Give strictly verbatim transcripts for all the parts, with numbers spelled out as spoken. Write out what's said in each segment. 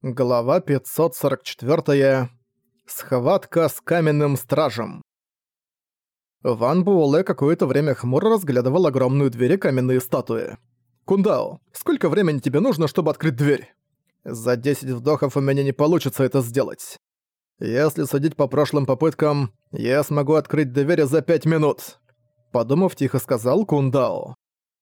Глава пятьсот сорок четыре. Схватка с каменным стражем. Ван Буэлэ какое-то время хмуро разглядывал огромную дверь и каменные статуи. «Кундао, сколько времени тебе нужно, чтобы открыть дверь?» «За десять вдохов у меня не получится это сделать. Если судить по прошлым попыткам, я смогу открыть дверь за пять минут», — подумав, тихо сказал Кундао.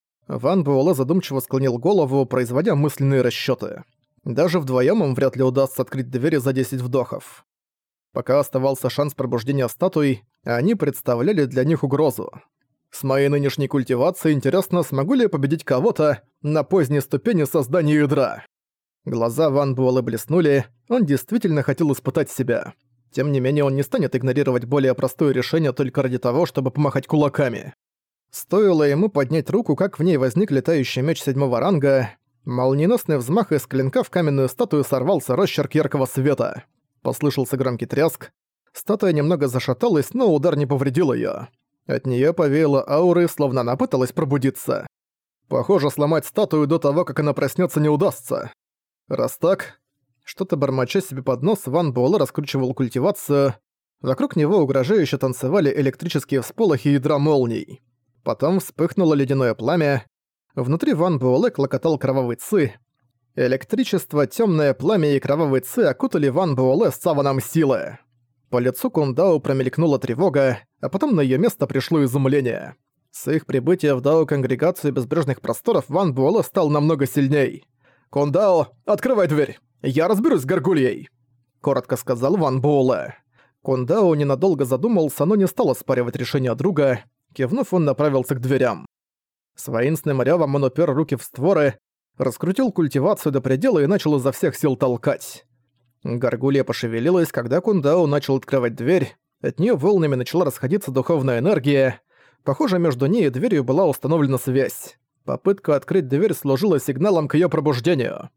Ван Буэлэ задумчиво склонил голову, производя мысленные расчёты. Даже вдвоём им вряд ли удастся открыть двери за десять вдохов. Пока оставался шанс пробуждения статуй, они представляли для них угрозу. С моей нынешней культивацией интересно, смогу ли я победить кого-то на поздней ступени создания ядра. Глаза Ван Буэлэ блеснули, он действительно хотел испытать себя. Тем не менее, он не станет игнорировать более простое решение только ради того, чтобы помахать кулаками. Стоило ему поднять руку, как в ней возник летающий меч седьмого ранга. Молниеносный взмах из клинка в каменную статую сорвался росчерк яркого света. Послышался громкий треск. Статуя немного зашаталась, но удар не повредил её. От неё повеяло аурой, словно она пыталась пробудиться. Похоже, сломать статую до того, как она проснётся, не удастся. Раз так, что-то бормоча себе под нос, Ван Буэлэ раскручивал культивацию. Вокруг него угрожающе танцевали электрические всполохи ядра молний. Потом вспыхнуло ледяное пламя. Внутри Ван Буэлэ клокотал кровавый ци. Электричество, тёмное пламя и кровавый ци окутали Ван Буэлэ с саваном силы. По лицу Кундао промелькнула тревога, а потом на её место пришло изумление. С их прибытия в Дао-конгрегацию безбрежных просторов Ван Буэлэ стал намного сильней. «Кундао, открывай дверь! Я разберусь с горгульей!» — коротко сказал Ван Буэлэ. Кундао ненадолго задумался, но не стал оспаривать решение друга. Кивнув, он направился к дверям. С воинственным рёвом он упер руки в створы, раскрутил культивацию до предела и начал изо всех сил толкать. Горгулья пошевелилась, когда Кундао начал открывать дверь. От неё волнами начала расходиться духовная энергия. Похоже, между ней и дверью была установлена связь. Попытка открыть дверь служила сигналом к её пробуждению.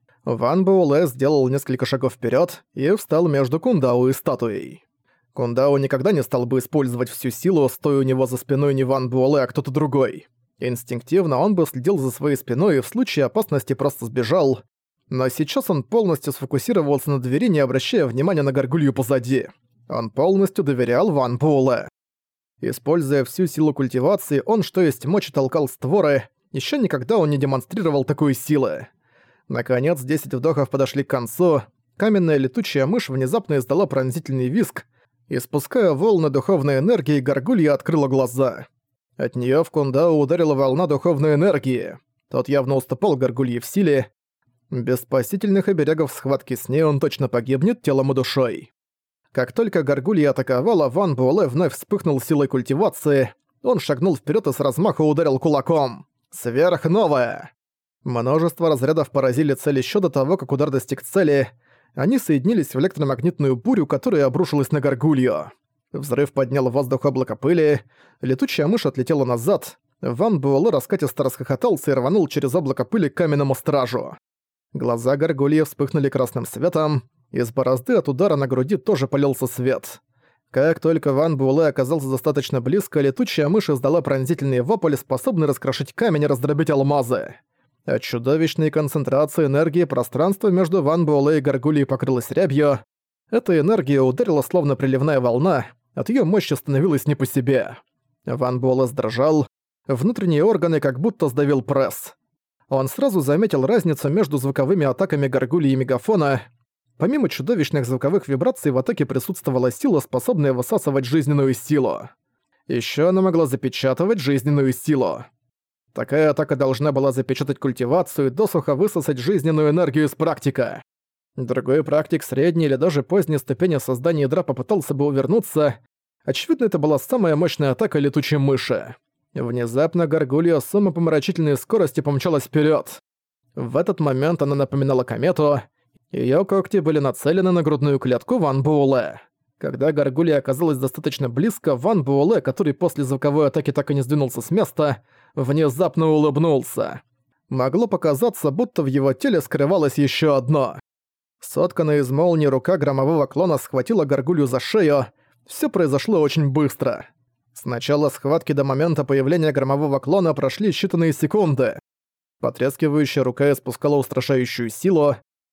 Ван Буэлэ сделал несколько шагов вперёд и встал между Кундао и статуей. Кундао никогда не стал бы использовать всю силу, стоя у него за спиной не Ван Буэлэ, а кто-то другой. Инстинктивно он бы следил за своей спиной и в случае опасности просто сбежал. Но сейчас он полностью сфокусировался на двери, не обращая внимания на горгулью позади. Он полностью доверял Ван Буэлэ. Используя всю силу культивации, он что есть мочи толкал створы. Ещё никогда он не демонстрировал такой силы. Наконец, десять вдохов подошли к концу. Каменная летучая мышь внезапно издала пронзительный визг. Испуская волны духовной энергии, горгулья открыла глаза. От неё в Кундао ударила волна духовной энергии. Тот явно уступал горгулье в силе. Без спасительных оберегов схватки с ней он точно погибнет телом и душой. Как только горгулья атаковала, Ван Буэлэ вновь вспыхнул силой культивации. Он шагнул вперёд и с размаха ударил кулаком. Сверхновая! Множество разрядов поразили цель ещё до того, как удар достиг цели. Они соединились в электромагнитную бурю, которая обрушилась на горгулью. Взрыв поднял в воздух облако пыли, летучая мышь отлетела назад, Ван Буэлэ раскатисто расхохотался и рванул через облако пыли к каменному стражу. Глаза горгульи вспыхнули красным светом, из борозды от удара на груди тоже полился свет. Как только Ван Буэлэ оказался достаточно близко, летучая мышь издала пронзительный вопль, способный раскрошить камень и раздробить алмазы. От чудовищной концентрации энергии пространство между Ван Буэлэ и горгульей покрылось рябью. Эта энергия ударила словно приливная волна, от её мощи становилось не по себе. Ван Буэлэ сдрожал, внутренние органы как будто сдавил пресс. Он сразу заметил разницу между звуковыми атаками горгульи и мегафона. Помимо чудовищных звуковых вибраций в атаке присутствовала сила, способная высасывать жизненную силу. Ещё она могла запечатывать жизненную силу. Такая атака должна была запечатать культивацию и досуха высосать жизненную энергию из практика. Другой практик средней или даже поздней ступени создания ядра попытался бы увернуться. Очевидно, это была самая мощная атака летучей мыши. Внезапно горгулья с умопомрачительной скоростью помчалась вперед. В этот момент она напоминала комету. Её когти были нацелены на грудную клетку Ван Буэлэ. Когда горгулья оказалась достаточно близко, Ван Буэлэ, который после звуковой атаки так и не сдвинулся с места, внезапно улыбнулся. Могло показаться, будто в его теле скрывалось ещё одно. Сотканная из молнии рука громового клона схватила горгулью за шею. Всё произошло очень быстро. С начала схватки до момента появления громового клона прошли считанные секунды. Потрескивающая рука испускала устрашающую силу.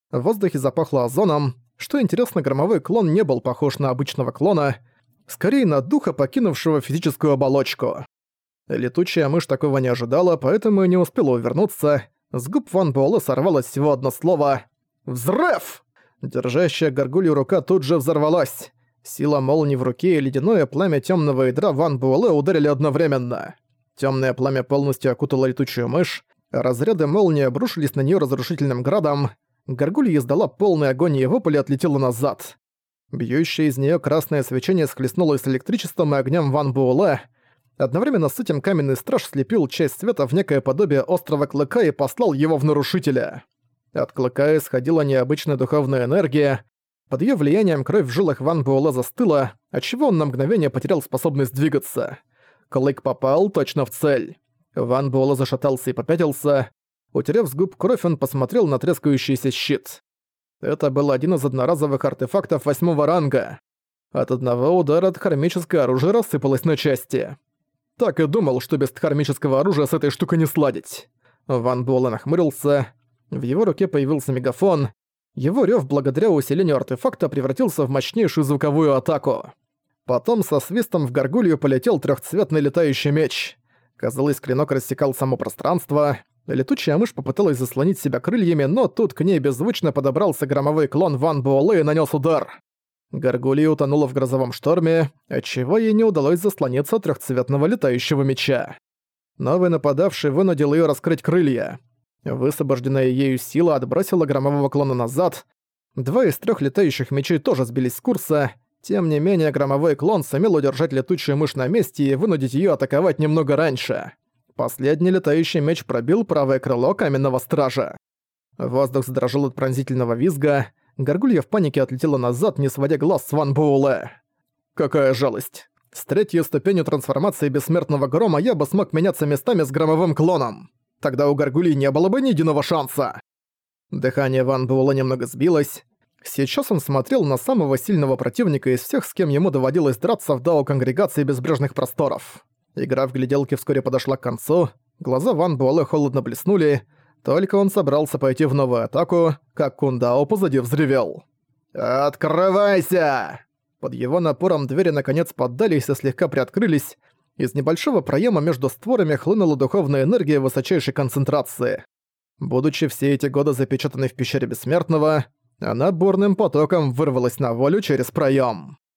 В воздухе запахло озоном. Что интересно, громовой клон не был похож на обычного клона, скорее на духа, покинувшего физическую оболочку. Летучая мышь такого не ожидала, поэтому и не успела увернуться. С губ Ван Буэлэ сорвалось всего одно слово «Взрыв!». Держащая горгулью рука тут же взорвалась. Сила молнии в руке и ледяное пламя темного ядра Ван Буэлэ ударили одновременно. Темное пламя полностью окутало летучую мышь, а разряды молнии обрушились на нее разрушительным градом. Горгулья издала полный огонь и вопль и отлетела назад. Бьющее из нее красное свечение схлестнулось с электричеством и огнем Ван Буэлэ. Одновременно с этим каменный страж слепил часть света в некое подобие острого клыка и послал его в нарушителя. От клыка исходила необычная духовная энергия. Под её влиянием кровь в жилах Ван Буэлэ застыла, отчего он на мгновение потерял способность двигаться. Клык попал точно в цель. Ван Буэлэ зашатался и попятился. Утерев с губ кровь, он посмотрел на трескающийся щит. Это был один из одноразовых артефактов восьмого ранга. От одного удара дхармическое оружие рассыпалось на части. Так и думал, что без дхармического оружия с этой штукой не сладить. Ван Буэлэ нахмурился. В его руке появился мегафон. Его рёв благодаря усилению артефакта превратился в мощнейшую звуковую атаку. Потом со свистом в горгулью полетел трёхцветный летающий меч. Казалось, клинок рассекал само пространство. Летучая мышь попыталась заслонить себя крыльями, но тут к ней беззвучно подобрался громовой клон Ван Буэлэ и нанёс удар. Горгулья утонула в грозовом шторме, отчего ей не удалось заслониться от трёхцветного летающего меча. Новый нападавший вынудил её раскрыть крылья. Высвобожденная ею сила отбросила громового клона назад. Два из трёх летающих мечей тоже сбились с курса. Тем не менее, громовой клон сумел удержать летучую мышь на месте и вынудить её атаковать немного раньше. Последний летающий меч пробил правое крыло каменного стража. Воздух задрожал от пронзительного визга. Горгулья в панике отлетела назад, не сводя глаз с Ван Буэлэ. Какая жалость. С третьей ступенью трансформации бессмертного грома я бы смог меняться местами с громовым клоном. Тогда у Горгульи не было бы ни единого шанса. Дыхание Ван Буэлэ немного сбилось. Сейчас он смотрел на самого сильного противника из всех, с кем ему доводилось драться в дао Конгрегации Безбрежных Просторов. Игра в гляделки вскоре подошла к концу. Глаза Ван Буэлэ холодно блеснули. Только он собрался пойти в новую атаку, как Кундао позади взревел. «Открывайся!» Под его напором двери наконец поддались и слегка приоткрылись. Из небольшого проема между створами хлынула духовная энергия высочайшей концентрации. Будучи все эти годы запечатанной в пещере Бессмертного, она бурным потоком вырвалась на волю через проем.